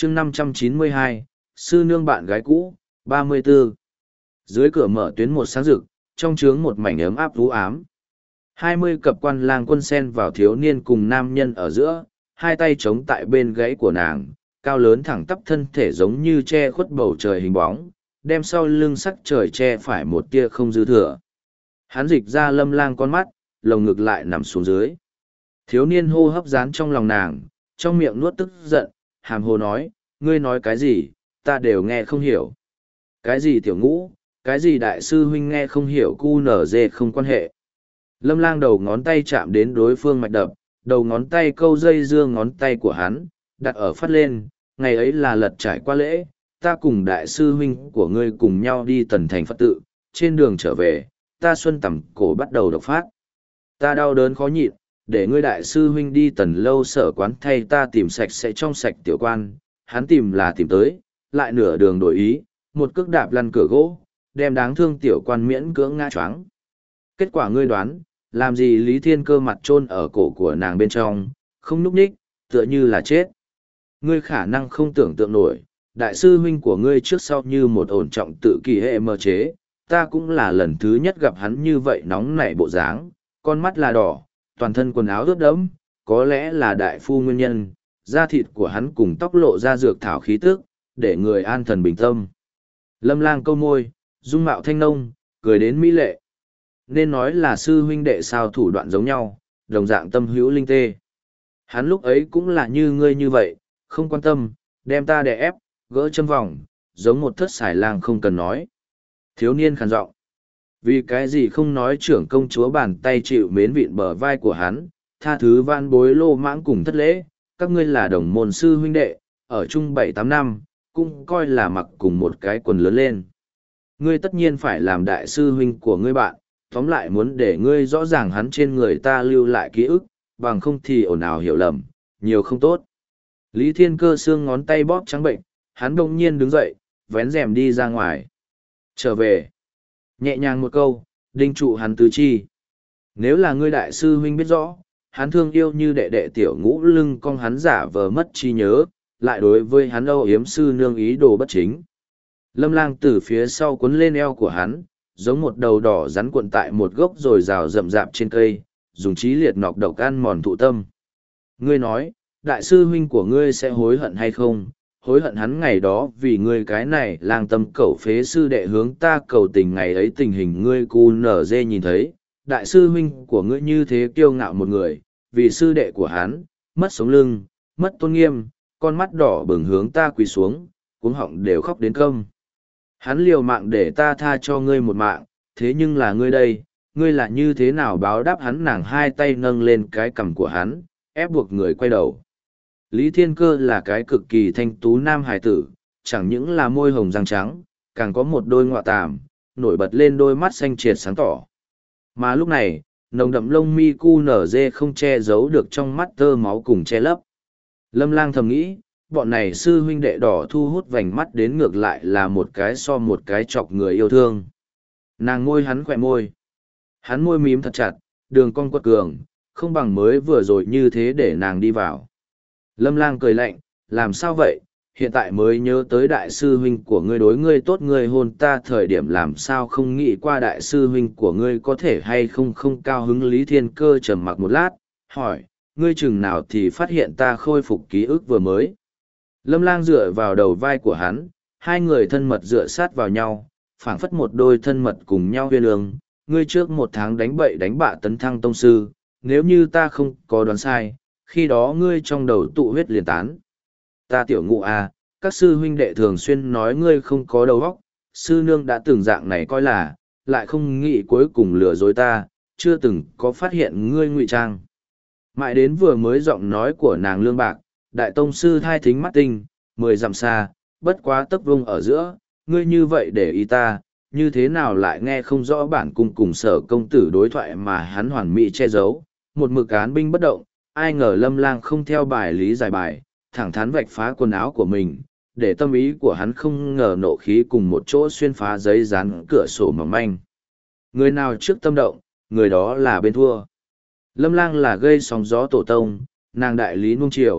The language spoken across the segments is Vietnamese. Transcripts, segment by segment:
chương 592, sư nương bạn gái cũ, 34. Dưới cửa mở tuyến một sáng rực, trong trướng một mảnh ấm áp u ám. 20 cặp quan lang quân sen vào thiếu niên cùng nam nhân ở giữa, hai tay chống tại bên gáy của nàng, cao lớn thẳng tắp thân thể giống như che khuất bầu trời hình bóng, đem sau lưng sắc trời che phải một tia không dư thừa. Hắn dịch ra Lâm Lang con mắt, lồng ngực lại nằm xuống dưới. Thiếu niên hô hấp dán trong lòng nàng, trong miệng nuốt tức giận, hàm hồ nói, ngươi nói cái gì, ta đều nghe không hiểu. Cái gì tiểu ngũ, cái gì đại sư huynh nghe không hiểu cu nở dê không quan hệ. Lâm Lang đầu ngón tay chạm đến đối phương mạch đập, đầu ngón tay câu dây dưa ngón tay của hắn, đặt ở phát lên, ngày ấy là lật trải qua lễ, ta cùng đại sư huynh của ngươi cùng nhau đi tần thành Phật tự, trên đường trở về, ta xuân tầm cổ bắt đầu độc phát. Ta đau đớn khó nhịn, để ngươi đại sư huynh đi tần lâu sở quán thay ta tìm sạch sẽ trong sạch tiểu quan, hắn tìm là tìm tới, lại nửa đường đổi ý, một cước đạp lăn cửa gỗ, đem đáng thương tiểu quan miễn cưỡng ngã choáng. Kết quả ngươi đoán, làm gì Lý Thiên Cơ mặt chôn ở cổ của nàng bên trong, không núp ních, tựa như là chết. Ngươi khả năng không tưởng tượng nổi, đại sư huynh của ngươi trước sau như một ổn trọng tự kỳ hệ mơ chế, ta cũng là lần thứ nhất gặp hắn như vậy nóng nảy bộ dáng, con mắt là đỏ, toàn thân quần áo ướt đẫm, có lẽ là đại phu nguyên nhân, da thịt của hắn cùng tóc lộ ra dược thảo khí tức, để người an thần bình tâm. Lâm Lang câu môi, dung mạo thanh nông, cười đến mỹ lệ. Nên nói là sư huynh đệ sao thủ đoạn giống nhau, đồng dạng tâm hữu linh tê. Hắn lúc ấy cũng là như ngươi như vậy, không quan tâm, đem ta đè ép, gỡ châm vòng, giống một thất xài lang không cần nói. Thiếu niên khàn giọng. Vì cái gì không nói trưởng công chúa bàn tay chịu mến vịn bờ vai của hắn, tha thứ van bối lô mãng cùng thất lễ, các ngươi là đồng môn sư huynh đệ, ở chung 7-8 năm, cũng coi là mặc cùng một cái quần lớn lên. Ngươi tất nhiên phải làm đại sư huynh của ngươi bạn, tóm lại muốn để ngươi rõ ràng hắn trên người ta lưu lại ký ức, bằng không thì ồn ào hiểu lầm, nhiều không tốt. Lý Thiên Cơ xương ngón tay bóp trắng bệnh, hắn đông nhiên đứng dậy, vén rèm đi ra ngoài. Trở về. Nhẹ nhàng một câu, đinh trụ hắn tứ chi. Nếu là ngươi đại sư huynh biết rõ, hắn thương yêu như đệ đệ tiểu ngũ lưng cong hắn giả vờ mất trí nhớ, lại đối với hắn âu yếm sư nương ý đồ bất chính. Lâm Lang từ phía sau cuốn lên eo của hắn, giống một đầu đỏ rắn cuộn tại một gốc rồi rào rậm rạp trên cây, dùng trí liệt nọc độc ăn mòn thụ tâm. Ngươi nói, đại sư huynh của ngươi sẽ hối hận hay không? Hối hận hắn ngày đó vì ngươi cái này lang tâm cẩu phế sư đệ hướng ta cầu tình ngày ấy tình hình ngươi cu nở dê nhìn thấy, đại sư huynh của ngươi như thế kiêu ngạo một người, vì sư đệ của hắn, mất sống lưng, mất tôn nghiêm, con mắt đỏ bừng hướng ta quỳ xuống, cuống họng đều khóc đến câm. Hắn liều mạng để ta tha cho ngươi một mạng, thế nhưng là ngươi đây, ngươi là như thế nào báo đáp hắn? Nàng hai tay nâng lên cái cằm của hắn, ép buộc người quay đầu. Lý Thiên Cơ là cái cực kỳ thanh tú nam hài tử, chẳng những là môi hồng răng trắng, càng có một đôi ngọa tàm, nổi bật lên đôi mắt xanh triệt sáng tỏ. Mà lúc này, nồng đậm lông mi cu nở dê không che giấu được trong mắt tơ máu cùng che lấp. Lâm Lang thầm nghĩ, bọn này sư huynh đệ đỏ thu hút vành mắt đến ngược lại là một cái so một cái chọc người yêu thương. Nàng môi hắn khỏe môi. Hắn môi mím thật chặt, đường cong quật cường, không bằng mới vừa rồi như thế để nàng đi vào. Lâm Lang cười lạnh, làm sao vậy, hiện tại mới nhớ tới đại sư huynh của ngươi đối ngươi tốt, ngươi hôn ta thời điểm làm sao không nghĩ qua đại sư huynh của ngươi có thể hay không không cao hứng. Lý Thiên Cơ trầm mặc một lát, hỏi, ngươi chừng nào thì phát hiện ta khôi phục ký ức vừa mới. Lâm Lang dựa vào đầu vai của hắn, hai người thân mật dựa sát vào nhau, phảng phất một đôi thân mật cùng nhau huyên ương. Ngươi trước 1 tháng đánh bậy đánh bạ tấn thăng tông sư, nếu như ta không có đoán sai, khi đó ngươi trong đầu tụ huyết liền tán. Ta tiểu ngũ à, các sư huynh đệ thường xuyên nói ngươi không có đầu óc, sư nương đã từng dạng này coi là, lại không nghĩ cuối cùng lừa dối ta, chưa từng có phát hiện ngươi ngụy trang. Mãi đến vừa mới giọng nói của nàng lương bạc, đại tông sư thai thính mắt tinh, 10 dặm xa, bất quá tấc vung ở giữa, ngươi như vậy để ý ta, như thế nào lại nghe không rõ bản cung cùng Sở công tử đối thoại mà hắn hoàn mỹ che giấu, một mực án binh bất động. Ai ngờ Lâm Lang không theo bài lý giải bài, thẳng thắn vạch phá quần áo của mình, để tâm ý của hắn không ngờ nộ khí cùng một chỗ xuyên phá giấy dán cửa sổ mỏng manh. Người nào trước tâm động, người đó là bên thua. Lâm Lang là gây sóng gió tổ tông, nàng đại lý nuông chiều,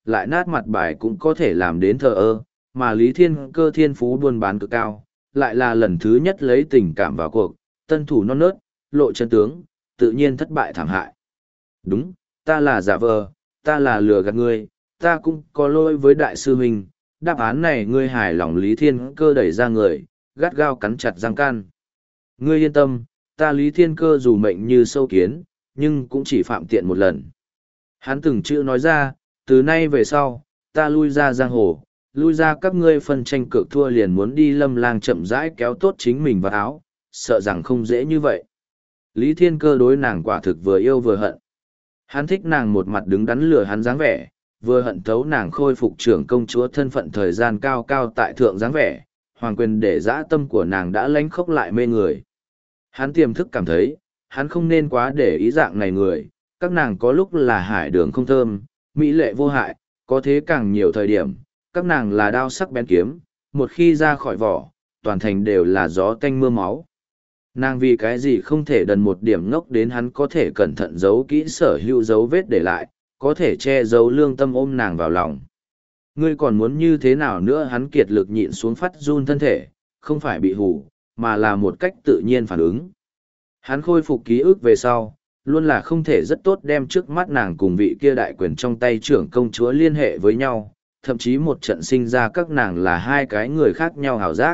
lại nát mặt bài cũng có thể làm đến thờ ơ, mà Lý Thiên Cơ thiên phú buôn bán cực cao, lại là lần thứ nhất lấy tình cảm vào cuộc, tân thủ non nớt, lộ chân tướng, tự nhiên thất bại thảm hại. Đúng, ta là giả vờ, ta là lừa gạt ngươi, ta cũng có lỗi với đại sư huynh, đáp án này ngươi hài lòng. Lý Thiên Cơ đẩy ra người, gắt gao cắn chặt răng can. Ngươi yên tâm, ta Lý Thiên Cơ dù mệnh như sâu kiến, nhưng cũng chỉ phạm tiện một lần. Hắn từng chữ nói ra, từ nay về sau, ta lui ra giang hồ, lui ra các ngươi phân tranh cược thua liền muốn đi Lâm Lang chậm rãi kéo tốt chính mình vào áo, sợ rằng không dễ như vậy. Lý Thiên Cơ đối nàng quả thực vừa yêu vừa hận. Hắn thích nàng một mặt đứng đắn lừa hắn dáng vẻ, vừa hận thấu nàng khôi phục trưởng công chúa thân phận thời gian cao cao tại thượng dáng vẻ, hoàng quyền để dã tâm của nàng đã lánh khốc lại mê người. Hắn tiềm thức cảm thấy, hắn không nên quá để ý dạng này người, các nàng có lúc là hải đường không thơm, mỹ lệ vô hại, có thế càng nhiều thời điểm, các nàng là đao sắc bén kiếm, một khi ra khỏi vỏ, toàn thành đều là gió tanh mưa máu. Nàng vì cái gì không thể đần một điểm ngốc đến hắn có thể cẩn thận giấu kỹ sở hữu dấu vết để lại, có thể che giấu lương tâm ôm nàng vào lòng. Ngươi còn muốn như thế nào nữa? Hắn kiệt lực nhịn xuống phát run thân thể, không phải bị hù, mà là một cách tự nhiên phản ứng. Hắn khôi phục ký ức về sau, luôn là không thể rất tốt đem trước mắt nàng cùng vị kia đại quyền trong tay trưởng công chúa liên hệ với nhau, thậm chí một trận sinh ra các nàng là hai cái người khác nhau hào giác.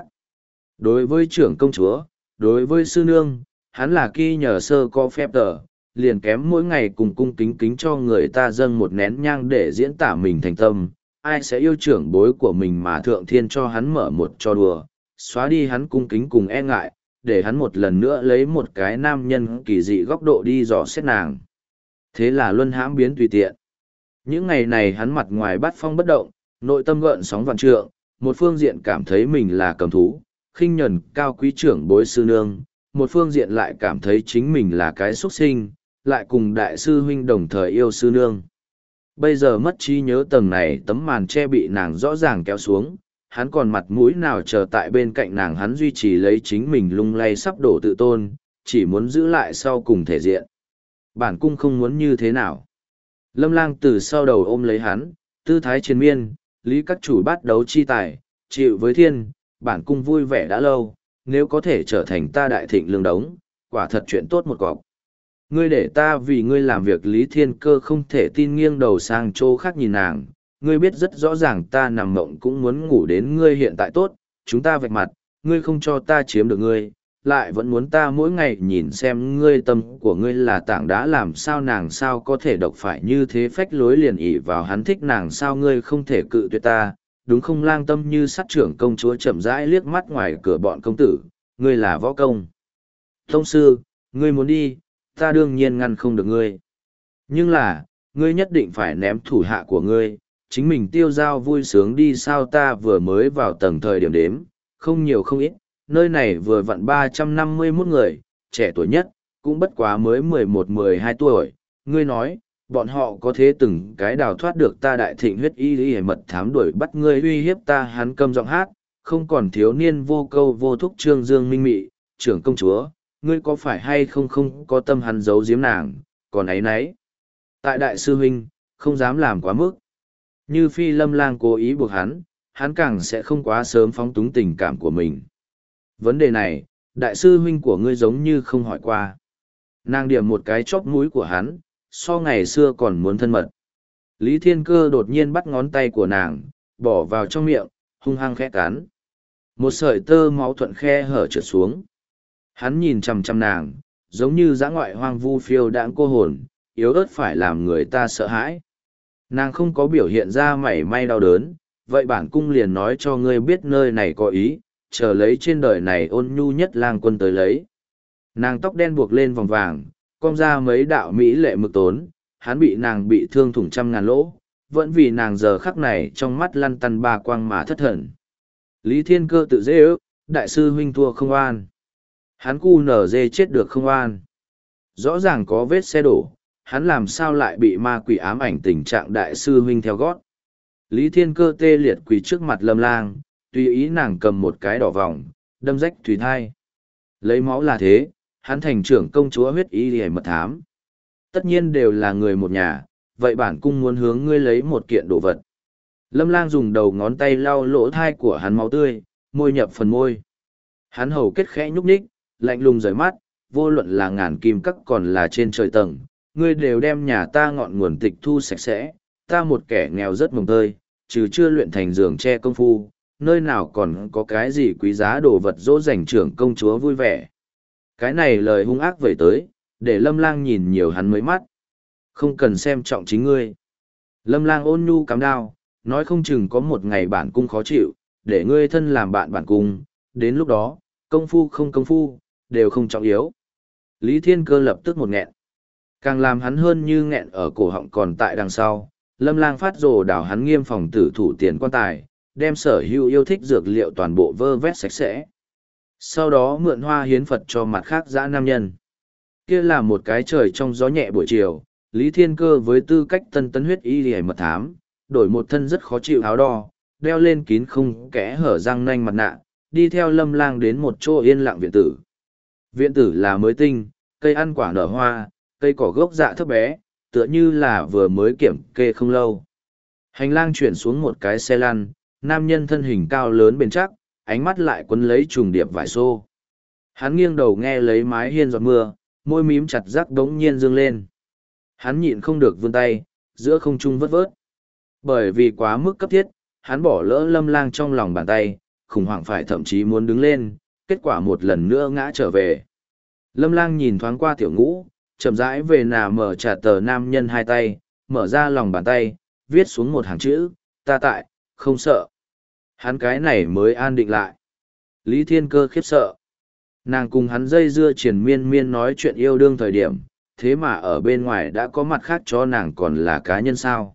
Đối với trưởng công chúa, đối với sư nương, hắn là kỳ nhờ sơ có phép tờ, liền kém mỗi ngày cùng cung kính kính cho người ta dâng một nén nhang để diễn tả mình thành tâm. Ai sẽ yêu trưởng bối của mình mà thượng thiên cho hắn mở một trò đùa, xóa đi hắn cung kính cùng e ngại, để hắn một lần nữa lấy một cái nam nhân kỳ dị góc độ đi dò xét nàng. Thế là luân hãm biến tùy tiện. Những ngày này hắn mặt ngoài bắt phong bất động, nội tâm gợn sóng vạn trượng, một phương diện cảm thấy mình là cầm thú, khinh nhẫn cao quý trưởng bối sư nương, một phương diện lại cảm thấy chính mình là cái xuất sinh, lại cùng đại sư huynh đồng thời yêu sư nương. Bây giờ mất trí nhớ tầng này tấm màn che bị nàng rõ ràng kéo xuống, hắn còn mặt mũi nào chờ tại bên cạnh nàng. Hắn duy trì lấy chính mình lung lay sắp đổ tự tôn, chỉ muốn giữ lại sau cùng thể diện. Bản cung không muốn như thế nào. Lâm Lang từ sau đầu ôm lấy hắn, tư thái triền miên, Lý các chủ bắt đấu chi tài, chịu với thiên, bản cung vui vẻ đã lâu, nếu có thể trở thành ta đại thịnh lương đống, quả thật chuyện tốt một cọc. Ngươi để ta vì ngươi làm việc. Lý Thiên Cơ không thể tin, nghiêng đầu sang chỗ khác nhìn nàng. Ngươi biết rất rõ ràng ta nằm mộng cũng muốn ngủ đến ngươi hiện tại tốt, chúng ta vạch mặt, ngươi không cho ta chiếm được ngươi, lại vẫn muốn ta mỗi ngày nhìn xem ngươi. Tâm của ngươi là tảng đá, làm sao nàng sao có thể độc phải như thế phách lối liền ỷ vào hắn thích nàng sao? Ngươi không thể cự tuyệt ta, đúng không? Lang tâm như sát trưởng công chúa chậm rãi liếc mắt ngoài cửa bọn công tử, ngươi là võ công tông sư, ngươi muốn đi, ta đương nhiên ngăn không được ngươi. Nhưng là, ngươi nhất định phải ném thủ hạ của ngươi, chính mình tiêu dao vui sướng đi sao? Ta vừa mới vào tầng thời điểm đếm, không nhiều không ít, nơi này vừa vặn 351 người, trẻ tuổi nhất, cũng bất quá mới 11-12 tuổi. Ngươi nói, bọn họ có thế từng cái đào thoát được ta đại thịnh huyết y mật thám đuổi bắt ngươi uy hiếp ta? Hắn câm giọng hát, không còn thiếu niên vô câu vô thúc trương dương minh mị. Trưởng công chúa, ngươi có phải hay không không có tâm? Hắn giấu giếm nàng, còn ấy nấy. Tại đại sư huynh, không dám làm quá mức. Như phi Lâm Lang cố ý buộc hắn, hắn càng sẽ không quá sớm phóng túng tình cảm của mình. Vấn đề này, đại sư huynh của ngươi giống như không hỏi qua. Nàng điểm một cái chóp mũi của hắn, so ngày xưa còn muốn thân mật. Lý Thiên Cơ đột nhiên bắt ngón tay của nàng, bỏ vào trong miệng, hung hăng khẽ cắn. Một sợi tơ máu thuận khe hở trượt xuống. Hắn nhìn chằm chằm nàng, giống như dã ngoại hoang vu phiêu đãng cô hồn, yếu ớt phải làm người ta sợ hãi. Nàng không có biểu hiện ra mảy may đau đớn, vậy bản cung liền nói cho ngươi biết nơi này có ý, chờ lấy trên đời này ôn nhu nhất lang quân tới lấy. Nàng tóc đen buộc lên vòng vàng, cong ra mấy đạo mỹ lệ mực tốn, hắn bị nàng bị thương thủng trăm ngàn lỗ, vẫn vì nàng giờ khắc này trong mắt lăn tăn ba quang mà thất thần. Lý Thiên Cơ tự dễ ước, đại sư huynh thua không an. Hắn cu nở dê chết được không an. Rõ ràng có vết xe đổ, hắn làm sao lại bị ma quỷ ám ảnh tình trạng đại sư huynh theo gót. Lý Thiên Cơ tê liệt quỳ trước mặt Lâm Lang, tùy ý nàng cầm một cái đỏ vòng, đâm rách thủy thai. Lấy máu là thế, hắn thành trưởng công chúa huyết y hề mật thám. Tất nhiên đều là người một nhà, vậy bản cung muốn hướng ngươi lấy một kiện đồ vật. Lâm Lang dùng đầu ngón tay lau lỗ thai của hắn máu tươi, môi nhập phần môi. Hắn hầu kết khẽ nhúc nhích, lạnh lùng rời mắt, vô luận là ngàn kim các còn là trên trời tầng, ngươi đều đem nhà ta ngọn nguồn tịch thu sạch sẽ, ta một kẻ nghèo rất mồng tơi, trừ chưa luyện thành giường che công phu, nơi nào còn có cái gì quý giá đồ vật dỗ dành trưởng công chúa vui vẻ. Cái này lời hung ác vậy tới, để Lâm Lang nhìn nhiều hắn mấy mắt. Không cần xem trọng chính ngươi. Lâm Lang ôn nhu cắm đao, nói không chừng có một ngày bản cung khó chịu, để ngươi thân làm bạn bản cung, đến lúc đó, công phu không công phu, đều không trọng yếu. Lý Thiên Cơ lập tức một nghẹn. Càng làm hắn hơn như nghẹn ở cổ họng còn tại đằng sau, Lâm Lang phát rồ đảo hắn nghiêm phòng tử thủ tiền quan tài, đem sở hữu yêu thích dược liệu toàn bộ vơ vét sạch sẽ. Sau đó mượn hoa hiến Phật cho mặt khác dã nam nhân. Kia là một cái trời trong gió nhẹ buổi chiều, Lý Thiên Cơ với tư cách tân tấn huyết y liễu mật thám, đổi một thân rất khó chịu áo đo, đeo lên kín không kẽ hở răng nanh mặt nạ, đi theo Lâm Lang đến một chỗ yên lặng viện tử. Viện tử là mới tinh, cây ăn quả nở hoa, cây cỏ gốc dạ thấp bé, tựa như là vừa mới kiểm kê không lâu. Hành lang chuyển xuống một cái xe lăn, nam nhân thân hình cao lớn bền chắc, ánh mắt lại quấn lấy trùng điệp vải xô. Hắn nghiêng đầu nghe lấy mái hiên giọt mưa, môi mím chặt rắc đống nhiên dương lên. Hắn nhịn không được vươn tay, giữa không trung vớt vớt. Bởi vì quá mức cấp thiết, hắn bỏ lỡ Lâm Lang trong lòng bàn tay, khủng hoảng phải thậm chí muốn đứng lên, kết quả một lần nữa ngã trở về. Lâm Lang nhìn thoáng qua Tiểu Ngũ, chậm rãi về nà mở trả tờ nam nhân hai tay, mở ra lòng bàn tay, viết xuống một hàng chữ, ta tại, không sợ. Hắn cái này mới an định lại. Lý Thiên Cơ khiếp sợ. Nàng cùng hắn dây dưa triền miên miên nói chuyện yêu đương thời điểm, thế mà ở bên ngoài đã có mặt khác cho nàng còn là cá nhân sao.